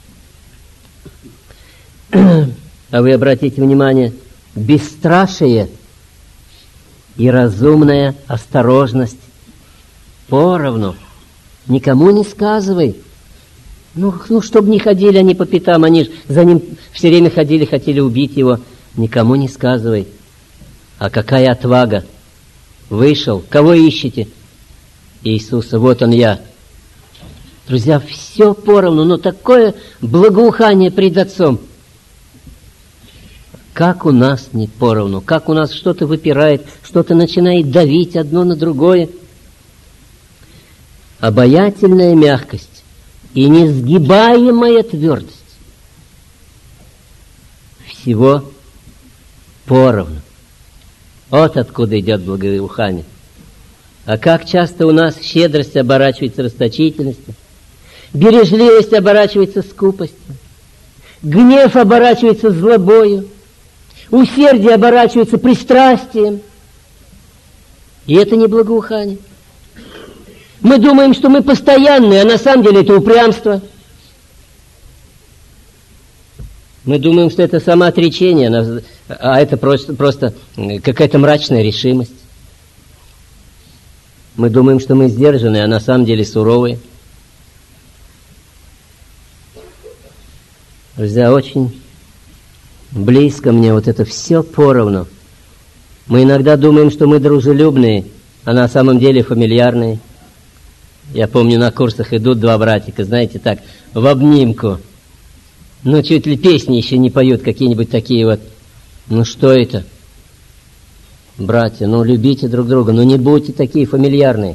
А вы обратите внимание, бесстрашие и разумная осторожность поровну. Никому не сказывай. Ну, ну, чтобы не ходили они по пятам, они ж за ним все время ходили, хотели убить его. Никому не сказывай. А какая отвага! Вышел. Кого ищете? Иисуса. Вот он я. Друзья, все поровну, но такое благоухание пред Отцом. Как у нас не поровну, как у нас что-то выпирает, что-то начинает давить одно на другое. Обаятельная мягкость и несгибаемая твердость. Всего поровну. Вот откуда идет благоухание. А как часто у нас щедрость оборачивается расточительностью, бережливость оборачивается скупостью, гнев оборачивается злобою, усердие оборачивается пристрастием. И это не благоухание. Мы думаем, что мы постоянные, а на самом деле это упрямство. Мы думаем, что это самоотречение, а это просто, просто какая-то мрачная решимость. Мы думаем, что мы сдержанные, а на самом деле суровые. Друзья, очень близко мне вот это все поровну. Мы иногда думаем, что мы дружелюбные, а на самом деле фамильярные. Я помню, на курсах идут два братика, знаете, так, в обнимку. Ну, чуть ли песни еще не поют, какие-нибудь такие вот. Ну, что это? Братья, ну, любите друг друга, ну, не будьте такие фамильярные.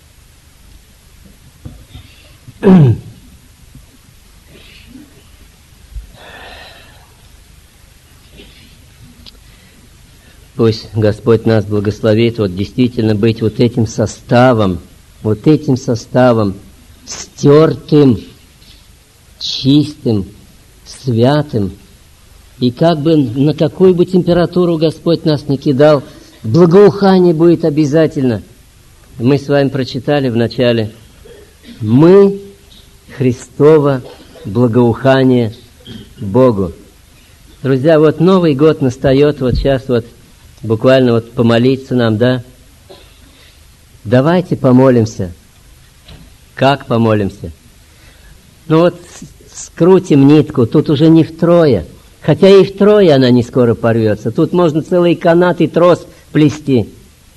Пусть Господь нас благословит вот действительно быть вот этим составом, вот этим составом, стертым, чистым, святым. И как бы на какую бы температуру Господь нас не кидал, благоухание будет обязательно. Мы с вами прочитали в начале. Мы Христово благоухание Богу. Друзья, вот Новый год настает, вот сейчас вот буквально вот помолиться нам, да? Давайте помолимся. Как помолимся? Ну вот скрутим нитку, тут уже не втрое. Хотя и втрое она не скоро порвется. Тут можно целый канат и трос плести.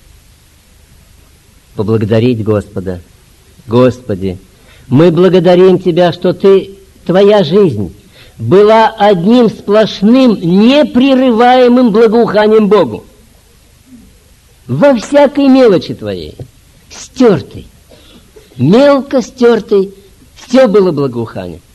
Поблагодарить Господа. Господи, мы благодарим Тебя, что Ты, Твоя жизнь была одним сплошным, непрерываемым благоуханием Богу. Во всякой мелочи Твоей. Стертый, мелко стертый, все было благоухание.